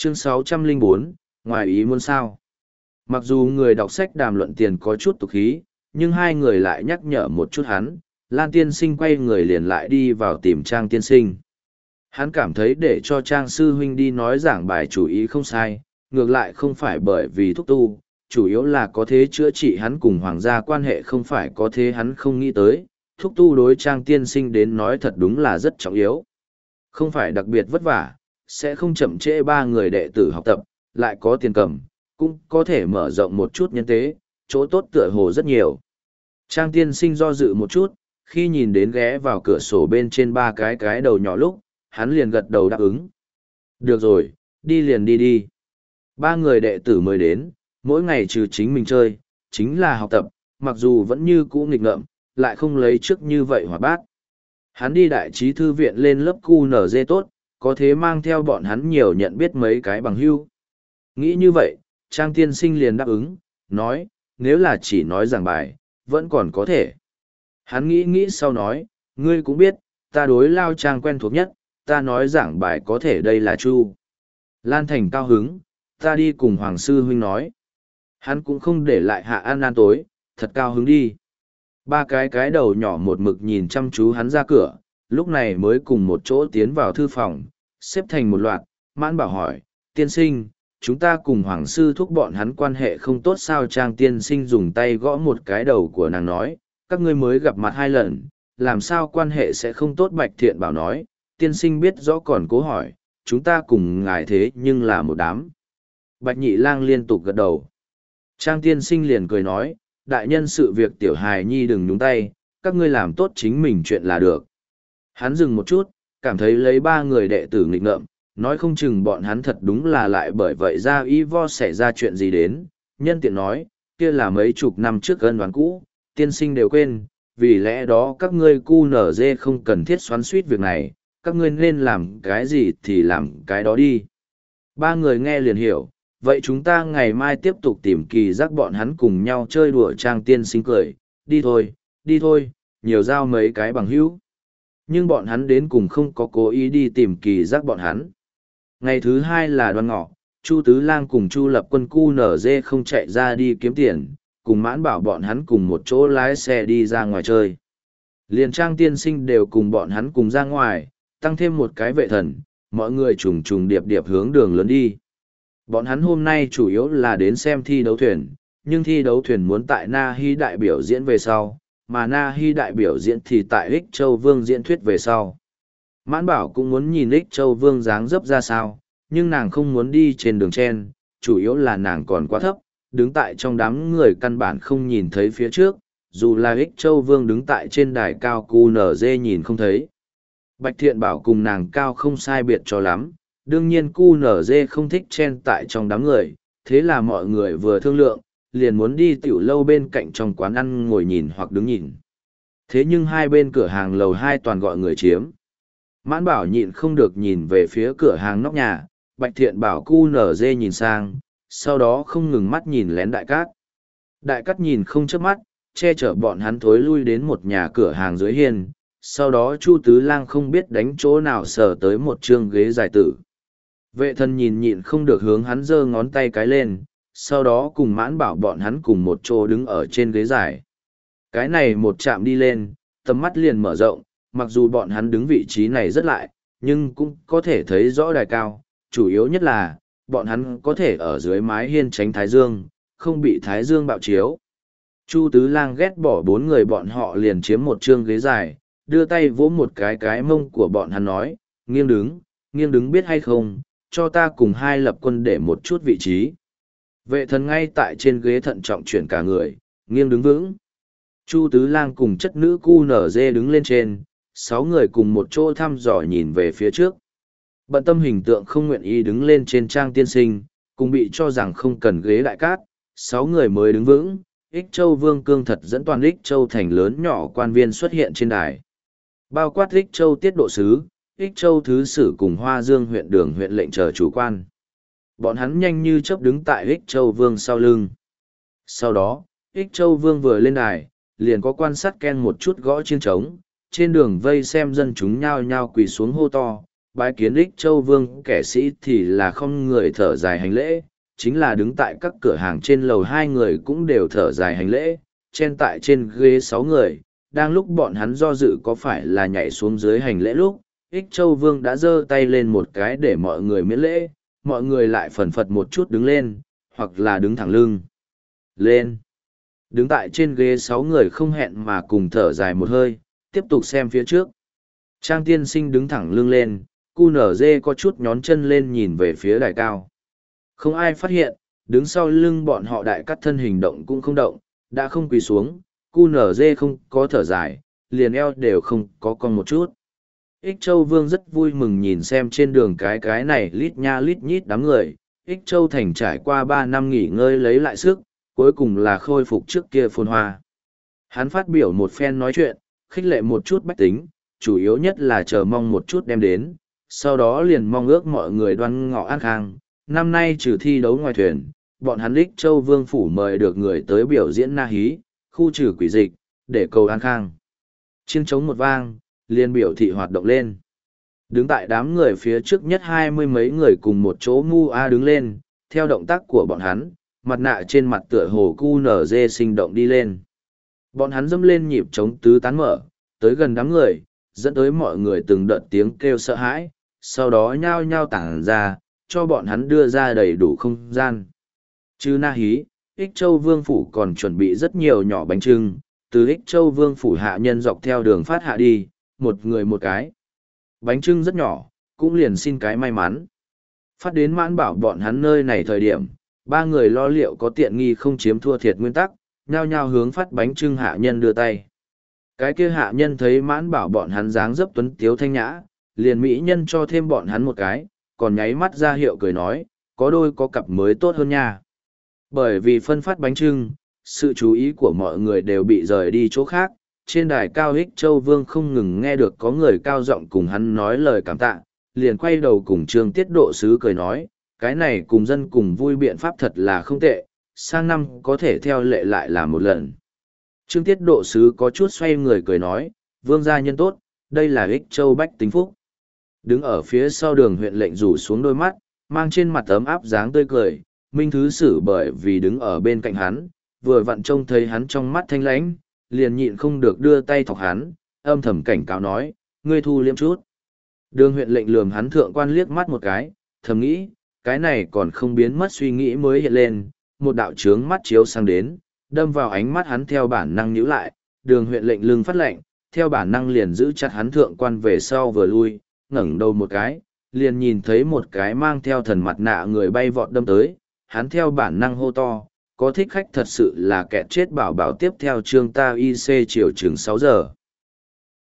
Chương 604, ngoài ý muốn sao? Mặc dù người đọc sách đàm luận tiền có chút tục khí, nhưng hai người lại nhắc nhở một chút hắn, Lan tiên sinh quay người liền lại đi vào tìm Trang tiên sinh. Hắn cảm thấy để cho Trang sư huynh đi nói giảng bài chủ ý không sai, ngược lại không phải bởi vì thúc tu, chủ yếu là có thế chữa trị hắn cùng hoàng gia quan hệ không phải có thế hắn không nghĩ tới, thúc tu đối Trang tiên sinh đến nói thật đúng là rất trọng yếu. Không phải đặc biệt vất vả, sẽ không chậm trễ ba người đệ tử học tập, lại có tiền cầm, cũng có thể mở rộng một chút nhân tế, chỗ tốt tựa hồ rất nhiều. Trang tiên sinh do dự một chút, khi nhìn đến ghé vào cửa sổ bên trên ba cái đầu nhỏ lúc, hắn liền gật đầu đáp ứng. Được rồi, đi liền đi đi. Ba người đệ tử mới đến, mỗi ngày trừ chính mình chơi, chính là học tập, mặc dù vẫn như cũ nghịch ngợm, lại không lấy trước như vậy hoạt bát. Hắn đi đại trí thư viện lên lớp QNZ tốt, có thế mang theo bọn hắn nhiều nhận biết mấy cái bằng hưu. Nghĩ như vậy, Trang tiên sinh liền đáp ứng, nói, nếu là chỉ nói giảng bài, vẫn còn có thể. Hắn nghĩ sau nói, ngươi cũng biết, ta đối Lao Trang quen thuộc nhất, ta nói giảng bài có thể đây là Chu. Lan Thành cao hứng, ta đi cùng Hoàng Sư Huynh nói. Hắn cũng không để lại hạ ăn tối, thật cao hứng đi. Ba cái đầu nhỏ một mực nhìn chăm chú hắn ra cửa, lúc này mới cùng một chỗ tiến vào thư phòng, xếp thành một loạt, Mãn Bảo hỏi, tiên sinh, chúng ta cùng Hoàng Sư thúc bọn hắn quan hệ không tốt sao? Trang tiên sinh dùng tay gõ một cái đầu của nàng nói, các ngươi mới gặp mặt 2 lần, làm sao quan hệ sẽ không tốt? Bạch Thiện Bảo nói, tiên sinh biết rõ còn cố hỏi, chúng ta cùng ngài thế nhưng là một đám. Bạch Nhị Lang liên tục gật đầu. Trang tiên sinh liền cười nói, đại nhân sự việc tiểu hài nhi đừng nhúng tay, các ngươi làm tốt chính mình chuyện là được. Hắn dừng một chút, cảm thấy lấy 3 người đệ tử nghịch ngợm, nói không chừng bọn hắn thật đúng là lại bởi vậy ra y vo xảy ra chuyện gì đến. Nhân tiện nói, kia là mấy chục năm trước ân đoán cũ, tiên sinh đều quên, vì lẽ đó các ngươi cu nở dê không cần thiết xoắn suýt việc này, các ngươi nên làm cái gì thì làm cái đó đi. 3 người nghe liền hiểu, vậy chúng ta ngày mai tiếp tục tìm Kỳ Giác bọn hắn cùng nhau chơi đùa. Trang tiên sinh cười, đi thôi, nhiều giao mấy cái bằng hữu. Nhưng bọn hắn đến cùng không có cố ý đi tìm Kỳ Giác bọn hắn. Ngày thứ 2 là Đoan Ngọ, Chu Tứ Lang cùng Chu Lập Quân cu nở dê không chạy ra đi kiếm tiền, cùng Mãn Bảo bọn hắn cùng một chỗ lái xe đi ra ngoài chơi. Liền Trang tiên sinh đều cùng bọn hắn cùng ra ngoài, tăng thêm một cái vệ thần, mọi người trùng điệp hướng đường lớn đi. Bọn hắn hôm nay chủ yếu là đến xem thi đấu thuyền, nhưng thi đấu thuyền muốn tại Na Hi đại biểu diễn về sau, mà Na Hi đại biểu diễn thì tại Ích Châu Vương diễn thuyết về sau. Mãn Bảo cũng muốn nhìn Ích Châu Vương dáng dấp ra sao, nhưng nàng không muốn đi trên đường chen, chủ yếu là nàng còn quá thấp, đứng tại trong đám người căn bản không nhìn thấy phía trước, dù là Ích Châu Vương đứng tại trên đài cao QNZ nhìn không thấy. Bạch Thiện Bảo cùng nàng cao không sai biệt cho lắm, đương nhiên QNZ không thích chen tại trong đám người, thế là mọi người vừa thương lượng, liền muốn đi tiểu lâu bên cạnh trong quán ăn ngồi nhìn hoặc đứng nhìn. Thế nhưng hai bên cửa hàng lầu 2 toàn gọi người chiếm. Mãn Bảo nhịn không được nhìn về phía cửa hàng nóc nhà, Bạch Thiện Bảo QNZ nhìn sang, sau đó không ngừng mắt nhìn lén Đại Cát. Đại Cát nhìn không chớp mắt, che chở bọn hắn thối lui đến một nhà cửa hàng dưới hiên, sau đó Chu Tứ Lang không biết đánh chỗ nào sờ tới một chương ghế dài tử. Vệ thần nhìn nhịn không được hướng hắn giơ ngón tay cái lên, sau đó cùng Mãn Bảo bọn hắn cùng một chỗ đứng ở trên ghế dài. Cái này một chạm đi lên, tầm mắt liền mở rộng, mặc dù bọn hắn đứng vị trí này rất lại, nhưng cũng có thể thấy rõ đài cao, chủ yếu nhất là, bọn hắn có thể ở dưới mái hiên tránh thái dương, không bị thái dương bạo chiếu. Chu Tứ Lang ghét bỏ 4 người bọn họ liền chiếm một chương ghế dài, đưa tay vỗ một cái mông của bọn hắn nói, nghiêng đứng biết hay không, cho ta cùng 2 lập quân để một chút vị trí. Vệ thần ngay tại trên ghế thận trọng chuyển cả người, nghiêng đứng vững. Chu Tứ Lang cùng chất nữ QNZ đứng lên trên, 6 người cùng một chỗ thăm dò nhìn về phía trước. Bận tâm hình tượng không nguyện ý đứng lên trên Trang tiên sinh, cùng bị cho rằng không cần ghế Đại Cát, 6 người mới đứng vững. Ích Châu Vương Cương Thật dẫn toàn Ích Châu thành lớn nhỏ quan viên xuất hiện trên đài. Bao quát Ích Châu tiết độ sứ, Ích Châu thứ sử cùng Hoa Dương huyện đường huyện lệnh chờ chủ quan. Bọn hắn nhanh như chớp đứng tại Ích Châu Vương sau lưng. Sau đó, Ích Châu Vương vừa lên đài, liền có quan sát ken một chút gõ chiêng trống, trên đường vây xem dân chúng nhao nhao quỳ xuống hô to, bái kiến Ích Châu Vương kẻ sĩ thì là không người thở dài hành lễ, chính là đứng tại các cửa hàng trên lầu hai người cũng đều thở dài hành lễ, trên tại trên ghế 6 người, đang lúc bọn hắn do dự có phải là nhảy xuống dưới hành lễ lúc, Ích Châu Vương đã giơ tay lên một cái để mọi người miễn lễ, mọi người lại phần phật một chút đứng lên, hoặc là đứng thẳng lưng. Lên! Đứng tại trên ghế 6 người không hẹn mà cùng thở dài một hơi, tiếp tục xem phía trước. Trang tiên sinh đứng thẳng lưng lên, QNZ có chút nhón chân lên nhìn về phía đài cao. Không ai phát hiện, đứng sau lưng bọn họ đại cắt thân hình động cũng không động, đã không quỳ xuống, QNZ không có thở dài, liền eo đều không có con một chút. Ích Châu Vương rất vui mừng nhìn xem trên đường cái này lít nha lít nhít đám người. Ích Châu Thành trải qua 3 năm nghỉ ngơi lấy lại sức, cuối cùng là khôi phục trước kia phồn hoa. Hắn phát biểu một phen nói chuyện, khích lệ một chút bách tính, chủ yếu nhất là chờ mong một chút đem đến, sau đó liền mong ước mọi người đoan ngọ an khang. Năm nay trừ thi đấu ngoài thuyền, bọn hắn Ích Châu Vương phủ mời được người tới biểu diễn na hí, khu trừ quỷ dịch, để cầu an khang. Chiêng trống một vang, liền biểu thị hoạt động lên. Đứng tại đám người phía trước nhất 20 mấy người cùng một chỗ mu a đứng lên, theo động tác của bọn hắn, mặt nạ trên mặt tựa hồ QNZ sinh động đi lên. Bọn hắn dâm lên nhịp trống tứ tán mở, tới gần đám người, dẫn tới mọi người từng đợt tiếng kêu sợ hãi, sau đó nhao nhao tản ra, cho bọn hắn đưa ra đầy đủ không gian. Chứ na hí, Ích Châu Vương phủ còn chuẩn bị rất nhiều nhỏ bánh trưng, từ Ích Châu Vương phủ hạ nhân dọc theo đường phát hạ đi, một người một cái. Bánh trưng rất nhỏ, cũng liền xin cái may mắn. Phát đến Mãn Bảo bọn hắn nơi này thời điểm, 3 người lo liệu có tiện nghi không chiếm thua thiệt nguyên tắc, nhao nhao hướng phát bánh trưng hạ nhân đưa tay. Cái kia hạ nhân thấy Mãn Bảo bọn hắn dáng dấp tuấn tiếu thanh nhã, liền mỹ nhân cho thêm bọn hắn một cái, còn nháy mắt ra hiệu cười nói, có đôi có cặp mới tốt hơn nha. Bởi vì phân phát bánh trưng, sự chú ý của mọi người đều bị rời đi chỗ khác. Trên đài cao Ích Châu Vương không ngừng nghe được có người cao giọng cùng hắn nói lời cảm tạ, liền quay đầu cùng Trương Tiết Độ Sứ cười nói, cái này cùng dân cùng vui biện pháp thật là không tệ, sang năm có thể theo lệ lại làm một lần. Trương Tiết Độ Sứ có chút xoay người cười nói, Vương gia nhân tốt, đây là Ích Châu Bách Tính Phúc. Đứng ở phía sau đường huyện lệnh rủ xuống đôi mắt, mang trên mặt ấm áp dáng tươi cười, Minh Thứ Sử bởi vì đứng ở bên cạnh hắn, vừa vặn trông thấy hắn trong mắt thanh lãnh, liền nhịn không được đưa tay thọc hắn, âm thầm cảnh cáo nói, ngươi thu liêm chút. Đường huyện lệnh lườm hắn thượng quan liếc mắt một cái, thầm nghĩ, cái này còn không biến mất suy nghĩ mới hiện lên, một đạo trướng mắt chiếu sang đến, đâm vào ánh mắt hắn theo bản năng nhíu lại, đường huyện lệnh lưng phát lệnh, theo bản năng liền giữ chặt hắn thượng quan về sau vừa lui, ngẩng đầu một cái, liền nhìn thấy một cái mang theo thần mặt nạ người bay vọt đâm tới, hắn theo bản năng hô to, có thích khách thật sự là kẻ chết bảo bảo tiếp theo chương ta IC chiều chừng 6 giờ.